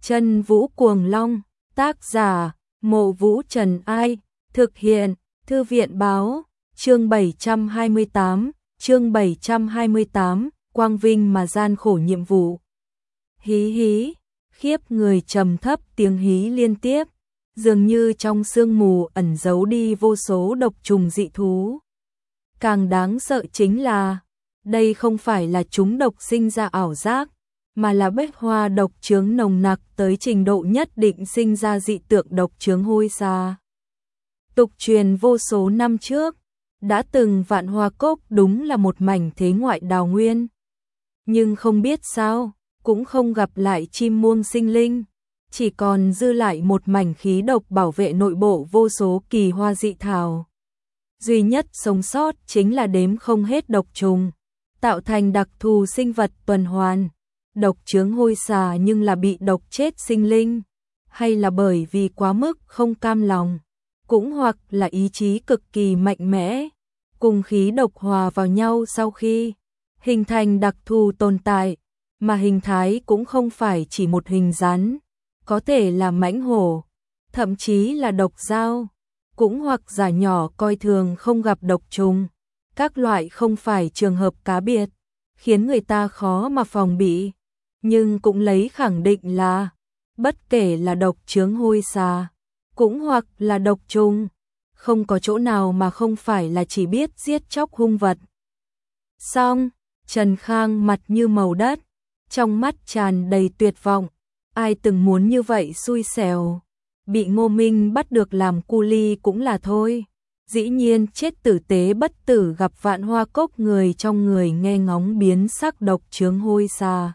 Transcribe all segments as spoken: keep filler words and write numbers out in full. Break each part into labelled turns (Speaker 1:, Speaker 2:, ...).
Speaker 1: Chân Vũ Cuồng Long, tác giả, Mộ Vũ Trần Ai, thực hiện, Thư viện Báo, chương bảy trăm hai mươi tám, chương bảy trăm hai mươi tám, quang vinh mà gian khổ nhiệm vụ. Hí hí, khiếp người trầm thấp tiếng hí liên tiếp, dường như trong sương mù ẩn giấu đi vô số độc trùng dị thú. Càng đáng sợ chính là, đây không phải là chúng độc sinh ra ảo giác, mà là bách hoa độc chướng nồng nặc tới trình độ nhất định sinh ra dị tượng độc chướng hôi xa. Tục truyền vô số năm trước, đã từng Vạn Hoa Cốc đúng là một mảnh thế ngoại đào nguyên. Nhưng không biết sao, cũng không gặp lại chim muông sinh linh, chỉ còn dư lại một mảnh khí độc bảo vệ nội bộ vô số kỳ hoa dị thảo. Duy nhất sống sót chính là đếm không hết độc trùng, tạo thành đặc thù sinh vật tuần hoàn. Độc chướng hôi xà nhưng là bị độc chết sinh linh, hay là bởi vì quá mức không cam lòng, cũng hoặc là ý chí cực kỳ mạnh mẽ, cùng khí độc hòa vào nhau sau khi hình thành đặc thù tồn tại, mà hình thái cũng không phải chỉ một hình rắn, có thể là mãnh hổ, thậm chí là độc dao, cũng hoặc giả nhỏ coi thường không gặp độc trùng. Các loại không phải trường hợp cá biệt, khiến người ta khó mà phòng bị, nhưng cũng lấy khẳng định là, bất kể là độc chướng hôi xà, cũng hoặc là độc trùng, không có chỗ nào mà không phải là chỉ biết giết chóc hung vật. Xong, Trần Khang mặt như màu đất, trong mắt tràn đầy tuyệt vọng, ai từng muốn như vậy xui xẻo, bị Ngô Minh bắt được làm cu li cũng là thôi. Dĩ nhiên chết tử tế bất tử gặp Vạn Hoa Cốc người trong người nghe ngóng biến sắc độc chướng hôi xa.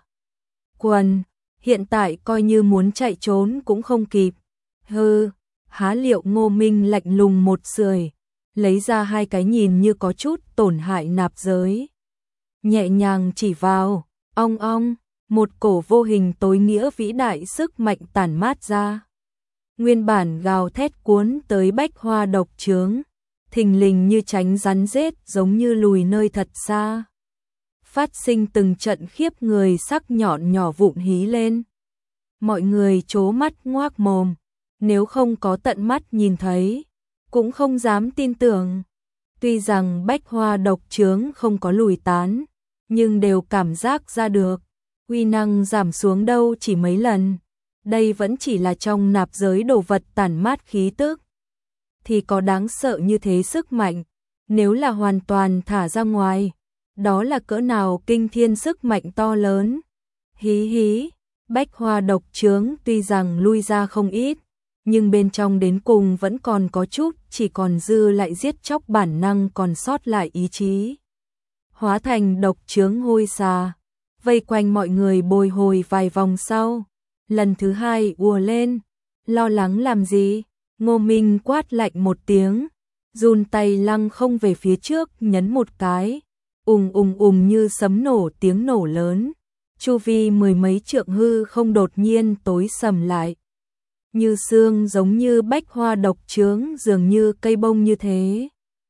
Speaker 1: Quần, hiện tại coi như muốn chạy trốn cũng không kịp. Hừ, há liệu Ngô Minh lạnh lùng một sưởi, lấy ra hai cái nhìn như có chút tổn hại nạp giới. Nhẹ nhàng chỉ vào, ong ong, một cổ vô hình tối nghĩa vĩ đại sức mạnh tản mát ra. Nguyên bản gào thét cuốn tới bách hoa độc chướng, thình lình như tránh rắn rết giống như lùi nơi thật xa. Phát sinh từng trận khiếp người sắc nhọn nhỏ vụn hí lên. Mọi người trố mắt ngoác mồm, nếu không có tận mắt nhìn thấy, cũng không dám tin tưởng. Tuy rằng bách hoa độc chướng không có lùi tán, nhưng đều cảm giác ra được, uy năng giảm xuống đâu chỉ mấy lần. Đây vẫn chỉ là trong nạp giới đồ vật tản mát khí tức. Thì có đáng sợ như thế sức mạnh, nếu là hoàn toàn thả ra ngoài, đó là cỡ nào kinh thiên sức mạnh to lớn. Hí hí, bách hoa độc chướng tuy rằng lui ra không ít, nhưng bên trong đến cùng vẫn còn có chút, chỉ còn dư lại giết chóc bản năng còn sót lại ý chí. Hóa thành độc chướng hôi xà, vây quanh mọi người bồi hồi vài vòng sau, lần thứ hai ùa lên, lo lắng làm gì? Ngô Minh quát lạnh một tiếng, run tay lăng không về phía trước nhấn một cái, ùng ùng ùng như sấm nổ tiếng nổ lớn, chu vi mười mấy trượng hư không đột nhiên tối sầm lại. Như xương giống như bách hoa độc chướng dường như cây bông như thế.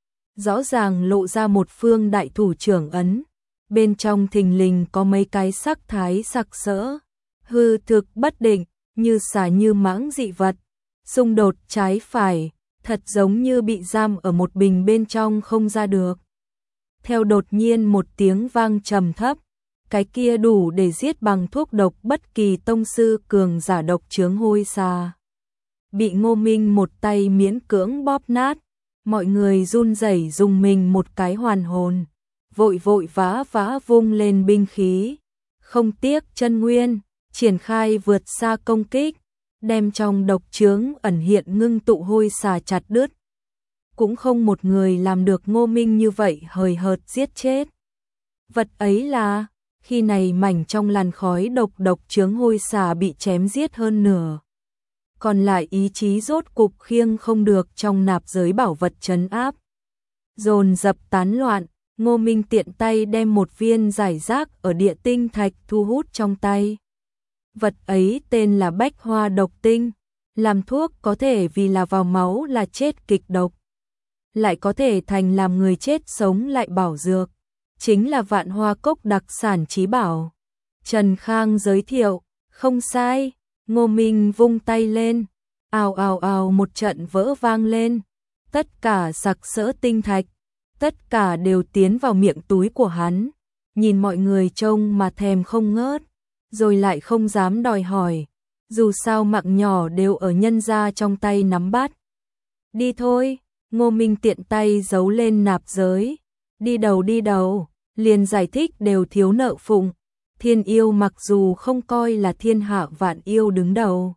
Speaker 1: Rõ ràng lộ ra một phương đại thủ trưởng ấn, bên trong thình lình có mấy cái sắc thái sặc sỡ, hư thực bất định, như xà như mãng dị vật. Xung đột trái phải, thật giống như bị giam ở một bình bên trong không ra được. Theo đột nhiên một tiếng vang trầm thấp, cái kia đủ để giết bằng thuốc độc bất kỳ tông sư cường giả độc chướng hôi xà. Bị Ngô Minh một tay miễn cưỡng bóp nát, mọi người run rẩy dùng mình một cái hoàn hồn, vội vội vã vã vung lên binh khí, không tiếc chân nguyên, triển khai vượt xa công kích, đem trong độc chướng ẩn hiện ngưng tụ hôi xà chặt đứt. Cũng không một người làm được Ngô Minh như vậy hời hợt giết chết. Vật ấy là, khi này mảnh trong làn khói độc độc chướng hôi xà bị chém giết hơn nửa. Còn lại ý chí rốt cục khiêng không được trong nạp giới bảo vật trấn áp. Dồn dập tán loạn, Ngô Minh tiện tay đem một viên giải rác ở địa tinh thạch thu hút trong tay. Vật ấy tên là bách hoa độc tinh, làm thuốc có thể vì là vào máu là chết kịch độc, lại có thể thành làm người chết sống lại bảo dược, chính là Vạn Hoa Cốc đặc sản chí bảo. Trần Khang giới thiệu, không sai, Ngô Minh vung tay lên, ào ào ào một trận vỡ vang lên, tất cả sặc sỡ tinh thạch, tất cả đều tiến vào miệng túi của hắn, nhìn mọi người trông mà thèm không ngớt, rồi lại không dám đòi hỏi, dù sao mạng nhỏ đều ở nhân gia trong tay nắm bắt. Đi thôi, Ngô Minh tiện tay giấu lên nạp giới, đi đầu đi đầu, liền giải thích đều thiếu nợ phụng, thiên yêu mặc dù không coi là thiên hạ vạn yêu đứng đầu.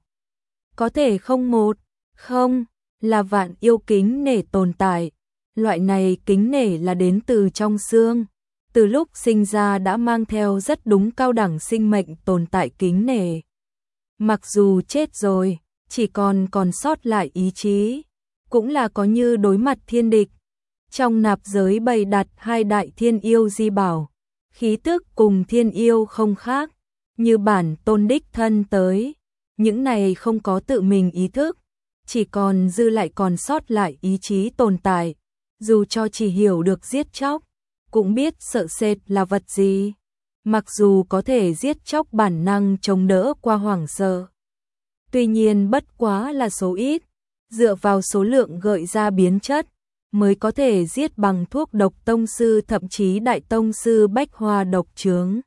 Speaker 1: Có thể không một, không, là vạn yêu kính nể tồn tại, loại này kính nể là đến từ trong xương, từ lúc sinh ra đã mang theo rất đúng cao đẳng sinh mệnh tồn tại kính nể. Mặc dù chết rồi, chỉ còn còn sót lại ý chí, cũng là có như đối mặt thiên địch. Trong nạp giới bày đặt hai đại thiên yêu di bảo, khí tức cùng thiên yêu không khác, như bản tôn đích thân tới, những này không có tự mình ý thức, chỉ còn dư lại còn sót lại ý chí tồn tại, dù cho chỉ hiểu được giết chóc, cũng biết sợ sệt là vật gì, mặc dù có thể giết chóc bản năng chống đỡ qua hoảng sợ. Tuy nhiên bất quá là số ít, dựa vào số lượng gợi ra biến chất, mới có thể giết bằng thuốc độc tông sư thậm chí đại tông sư bách hoa độc chướng.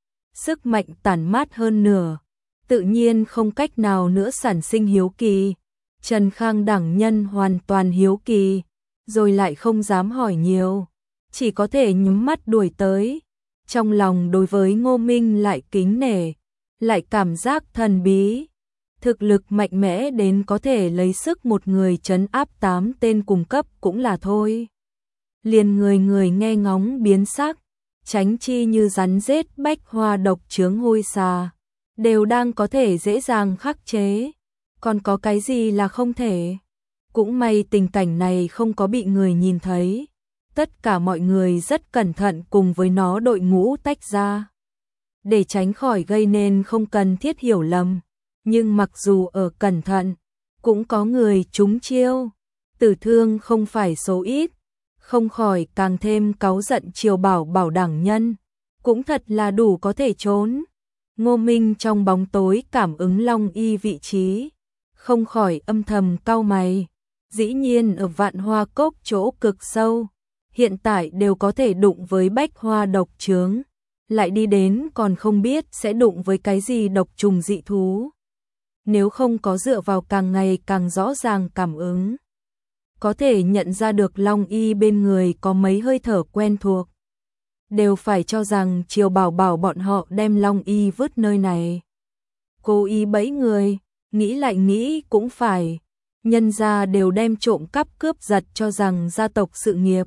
Speaker 1: Sức mạnh tản mát hơn nửa, tự nhiên không cách nào nữa sản sinh hiếu kỳ. Trần Khang đẳng nhân hoàn toàn hiếu kỳ, rồi lại không dám hỏi nhiều, chỉ có thể nhắm mắt đuổi tới. Trong lòng đối với Ngô Minh lại kính nể, lại cảm giác thần bí. Thực lực mạnh mẽ đến có thể lấy sức một người trấn áp tám tên cùng cấp cũng là thôi. Liền người người nghe ngóng biến sắc, tránh chi như rắn rết bách hoa độc chướng hôi xà, đều đang có thể dễ dàng khắc chế. Còn có cái gì là không thể? Cũng may tình cảnh này không có bị người nhìn thấy. Tất cả mọi người rất cẩn thận cùng với nó đội ngũ tách ra, để tránh khỏi gây nên không cần thiết hiểu lầm. Nhưng mặc dù ở cẩn thận, cũng có người trúng chiêu, tử thương không phải số ít, không khỏi càng thêm cáu giận Triều Bảo Bảo đẳng nhân, cũng thật là đủ có thể trốn. Ngô Minh trong bóng tối cảm ứng Long Y vị trí, không khỏi âm thầm cau mày, dĩ nhiên ở Vạn Hoa Cốc chỗ cực sâu, hiện tại đều có thể đụng với bách hoa độc chướng, lại đi đến còn không biết sẽ đụng với cái gì độc trùng dị thú. Nếu không có dựa vào càng ngày càng rõ ràng cảm ứng, có thể nhận ra được Long Y bên người có mấy hơi thở quen thuộc, đều phải cho rằng Triều Bảo Bảo bọn họ đem Long Y vứt nơi này. Cố ý bẫy người, nghĩ lại nghĩ cũng phải, nhân gia đều đem trộm cắp cướp giật cho rằng gia tộc sự nghiệp.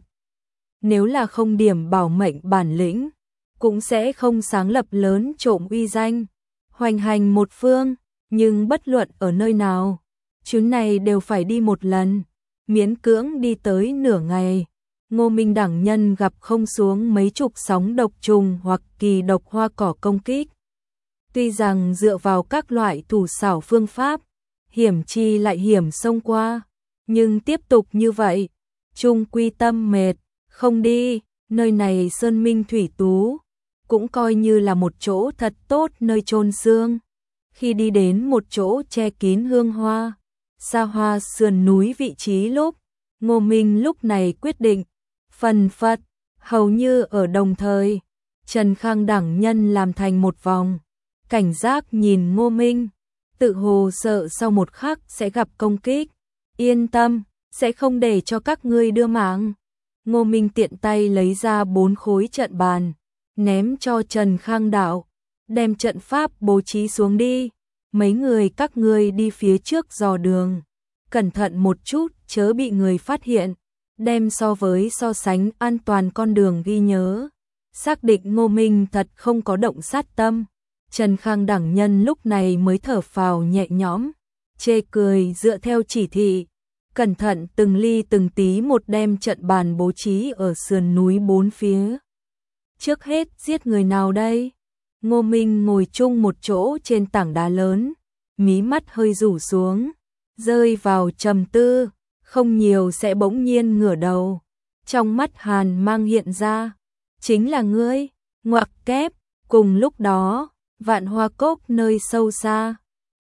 Speaker 1: Nếu là không điểm bảo mệnh bản lĩnh, cũng sẽ không sáng lập lớn trộm uy danh, hoành hành một phương. Nhưng bất luận ở nơi nào, chuyến này đều phải đi một lần, miễn cưỡng đi tới nửa ngày. Ngô Minh đẳng nhân gặp không xuống mấy chục sóng độc trùng hoặc kỳ độc hoa cỏ công kích. Tuy rằng dựa vào các loại thủ xảo phương pháp, hiểm chi lại hiểm xông qua, nhưng tiếp tục như vậy, chung quy tâm mệt, không đi. Nơi này sơn minh thủy tú, cũng coi như là một chỗ thật tốt nơi chôn xương. Khi đi đến một chỗ che kín hương hoa, xa hoa sườn núi vị trí lúc, Ngô Minh lúc này quyết định, phần phật, hầu như ở đồng thời, Trần Khang đẳng nhân làm thành một vòng, cảnh giác nhìn Ngô Minh, tự hồ sợ sau một khắc sẽ gặp công kích, yên tâm, sẽ không để cho các ngươi đưa mạng. Ngô Minh tiện tay lấy ra bốn khối trận bàn, ném cho Trần Khang đạo. Đem trận pháp bố trí xuống đi, mấy người các ngươi đi phía trước dò đường, cẩn thận một chút chớ bị người phát hiện, đem so với so sánh an toàn con đường ghi nhớ. Xác định Ngô Minh thật không có động sát tâm, Trần Khang đẳng nhân lúc này mới thở phào nhẹ nhõm, chê cười dựa theo chỉ thị, cẩn thận từng ly từng tí một đem trận bàn bố trí ở sườn núi bốn phía. Trước hết giết người nào đây? Ngô Minh ngồi chung một chỗ trên tảng đá lớn, mí mắt hơi rủ xuống, rơi vào trầm tư, không nhiều sẽ bỗng nhiên ngửa đầu. Trong mắt hàn mang hiện ra, chính là ngươi, ngoặc kép. Cùng lúc đó, Vạn Hoa Cốc nơi sâu xa,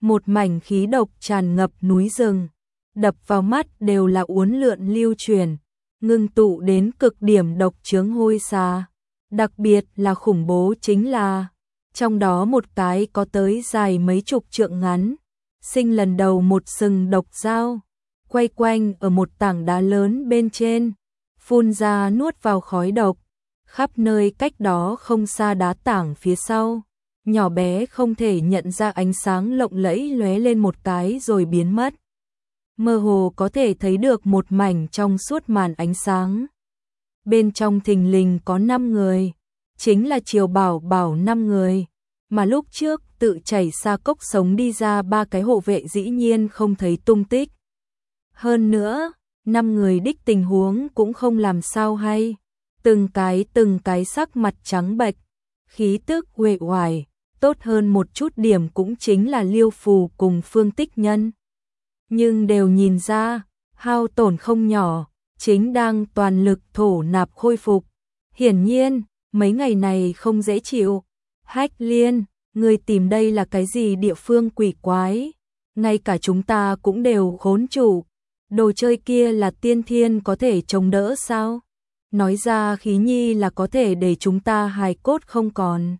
Speaker 1: một mảnh khí độc tràn ngập núi rừng, đập vào mắt đều là uốn lượn lưu truyền, ngưng tụ đến cực điểm độc chướng hôi xà. Đặc biệt là khủng bố chính là, trong đó một cái có tới dài mấy chục trượng ngắn, sinh lần đầu một sừng độc dao, quay quanh ở một tảng đá lớn bên trên, phun ra nuốt vào khói độc, khắp nơi cách đó không xa đá tảng phía sau, nhỏ bé không thể nhận ra ánh sáng lộng lẫy lóe lên một cái rồi biến mất. Mơ hồ có thể thấy được một mảnh trong suốt màn ánh sáng. Bên trong thình lình có năm người, chính là Triều Bảo Bảo năm người, mà lúc trước tự chảy xa cốc sống đi ra ba cái hộ vệ dĩ nhiên không thấy tung tích. Hơn nữa, năm người đích tình huống cũng không làm sao hay, từng cái từng cái sắc mặt trắng bệch, khí tức uể oải, tốt hơn một chút điểm cũng chính là Liêu Phù cùng Phương Tích Nhân. Nhưng đều nhìn ra, hao tổn không nhỏ, chính đang toàn lực thổ nạp khôi phục. Hiển nhiên, mấy ngày này không dễ chịu. Hách Liên, người tìm đây là cái gì địa phương quỷ quái? Ngay cả chúng ta cũng đều khốn chủ. Đồ chơi kia là tiên thiên có thể chống đỡ sao? Nói ra khí nhi là có thể để chúng ta hài cốt không còn.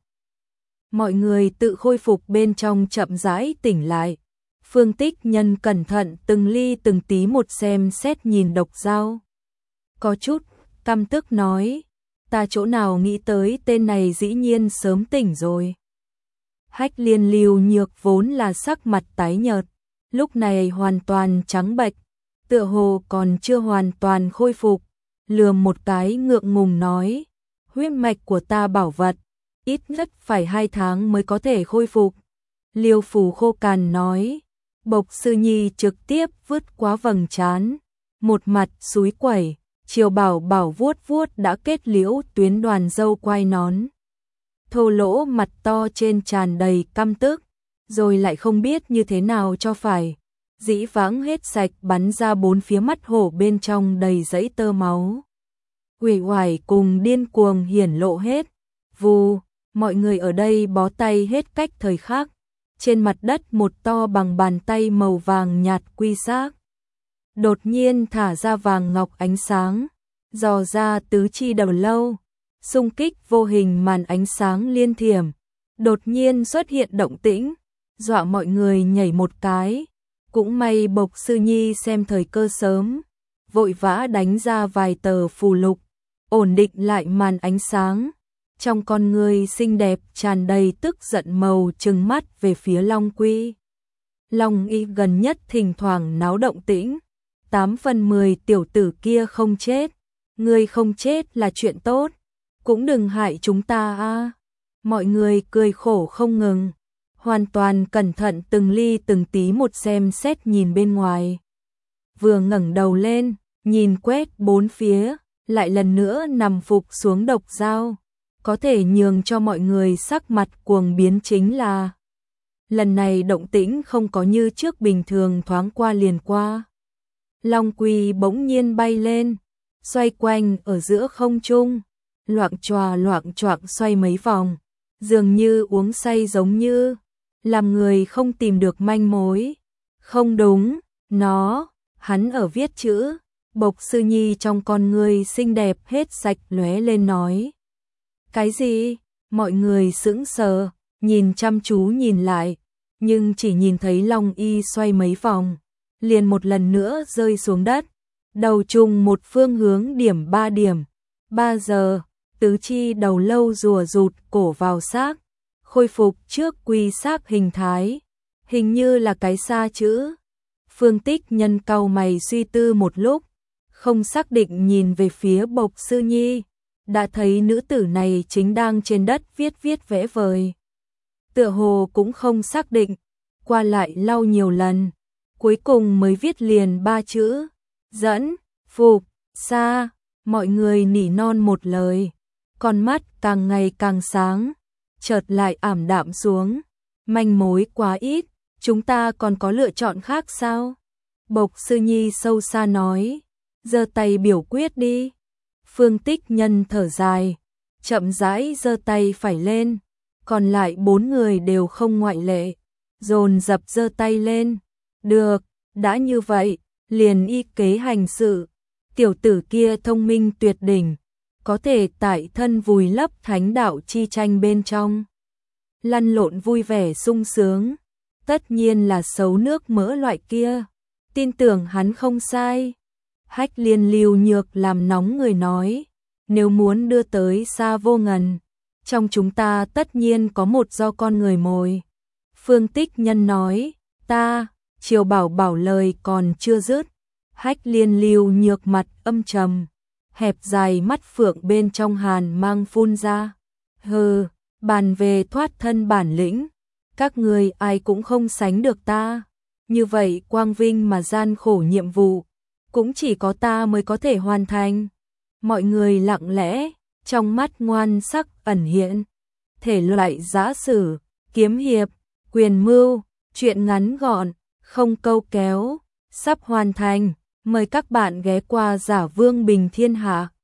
Speaker 1: Mọi người tự khôi phục bên trong chậm rãi tỉnh lại. Phương Tích Nhân cẩn thận từng ly từng tí một xem xét nhìn độc dao. Có chút căm tức nói, ta chỗ nào nghĩ tới tên này dĩ nhiên sớm tỉnh rồi. Hách Liên Lưu Nhược vốn là sắc mặt tái nhợt, lúc này hoàn toàn trắng bệch, tựa hồ còn chưa hoàn toàn khôi phục, lườm một cái ngượng ngùng nói, huyết mạch của ta bảo vật, ít nhất phải hai tháng mới có thể khôi phục. Liêu Phù khô cằn nói, Bộc Sư Nhi trực tiếp vứt quá vầng trán, một mặt xúi quẩy, Triều Bảo Bảo vuốt vuốt đã kết liễu tuyến đoàn dâu quai nón. Thô lỗ mặt to trên tràn đầy căm tức, rồi lại không biết như thế nào cho phải. Dĩ vãng hết sạch bắn ra bốn phía mắt hổ bên trong đầy dãy tơ máu. Uể oải cùng điên cuồng hiển lộ hết. Vù, mọi người ở đây bó tay hết cách thời khắc. Trên mặt đất một to bằng bàn tay màu vàng nhạt quy xác. Đột nhiên thả ra vàng ngọc ánh sáng, dò ra tứ chi đầu lâu, xung kích vô hình màn ánh sáng liên thiểm. Đột nhiên xuất hiện động tĩnh, dọa mọi người nhảy một cái. Cũng may Bộc Sư Nhi xem thời cơ sớm, vội vã đánh ra vài tờ phù lục, ổn định lại màn ánh sáng. Trong con người xinh đẹp tràn đầy tức giận màu trừng mắt về phía Long Quy. Long Y gần nhất thỉnh thoảng náo động tĩnh, tám phần mười tiểu tử kia không chết, người không chết là chuyện tốt, cũng đừng hại chúng ta a. Mọi người cười khổ không ngừng, hoàn toàn cẩn thận từng ly từng tí một xem xét nhìn bên ngoài. Vừa ngẩng đầu lên, nhìn quét bốn phía, lại lần nữa nằm phục xuống độc dao. Có thể nhường cho mọi người sắc mặt cuồng biến chính là lần này động tĩnh không có như trước bình thường thoáng qua liền qua. Long Quy bỗng nhiên bay lên, xoay quanh ở giữa không trung, loạng choạng loạng choạng xoay mấy vòng, dường như uống say giống như, làm người không tìm được manh mối. Không đúng, nó, hắn ở viết chữ. Bộc Sư Nhi trong con người xinh đẹp hết sạch lóe lên nói. Cái gì? Mọi người sững sờ, nhìn chăm chú nhìn lại, nhưng chỉ nhìn thấy Long Y xoay mấy vòng, liền một lần nữa rơi xuống đất, đầu trùng một phương hướng điểm ba điểm. Ba giờ, tứ chi đầu lâu rùa rụt cổ vào xác, khôi phục trước quy xác hình thái, hình như là cái xa chữ. Phương Tích Nhân cau mày suy tư một lúc, không xác định nhìn về phía Bộc Sư Nhi. Đã thấy nữ tử này chính đang trên đất viết viết vẽ vời. Tựa hồ cũng không xác định, qua lại lau nhiều lần, cuối cùng mới viết liền ba chữ, dẫn, phục, xa. Mọi người nỉ non một lời, con mắt càng ngày càng sáng, chợt lại ảm đạm xuống, manh mối quá ít, chúng ta còn có lựa chọn khác sao? Bộc Sư Nhi sâu xa nói, giơ tay biểu quyết đi. Phương Tích Nhân thở dài, chậm rãi giơ tay phải lên, còn lại bốn người đều không ngoại lệ, dồn dập giơ tay lên. Được, đã như vậy, liền y kế hành sự. Tiểu tử kia thông minh tuyệt đỉnh, có thể tại thân vùi lấp thánh đạo chi tranh bên trong. Lăn lộn vui vẻ sung sướng, tất nhiên là xấu nước mỡ loại kia. Tin tưởng hắn không sai. Hách Liên Lưu Nhược làm nóng người nói, nếu muốn đưa tới Sa Vô Ngần, trong chúng ta tất nhiên có một do con người mồi. Phương Tích Nhân nói, ta, Triều Bảo Bảo lời còn chưa dứt. Hách Liên Lưu Nhược mặt âm trầm, hẹp dài mắt phượng bên trong hàn mang phun ra. Hừ, bàn về thoát thân bản lĩnh, các người ai cũng không sánh được ta. Như vậy quang vinh mà gian khổ nhiệm vụ, cũng chỉ có ta mới có thể hoàn thành. Mọi người lặng lẽ, trong mắt ngoan sắc ẩn hiện. Thể loại giã sử, kiếm hiệp, quyền mưu, truyện ngắn gọn, không câu kéo, sắp hoàn thành. Mời các bạn ghé qua Giả Vương Bình Thiên Hạ.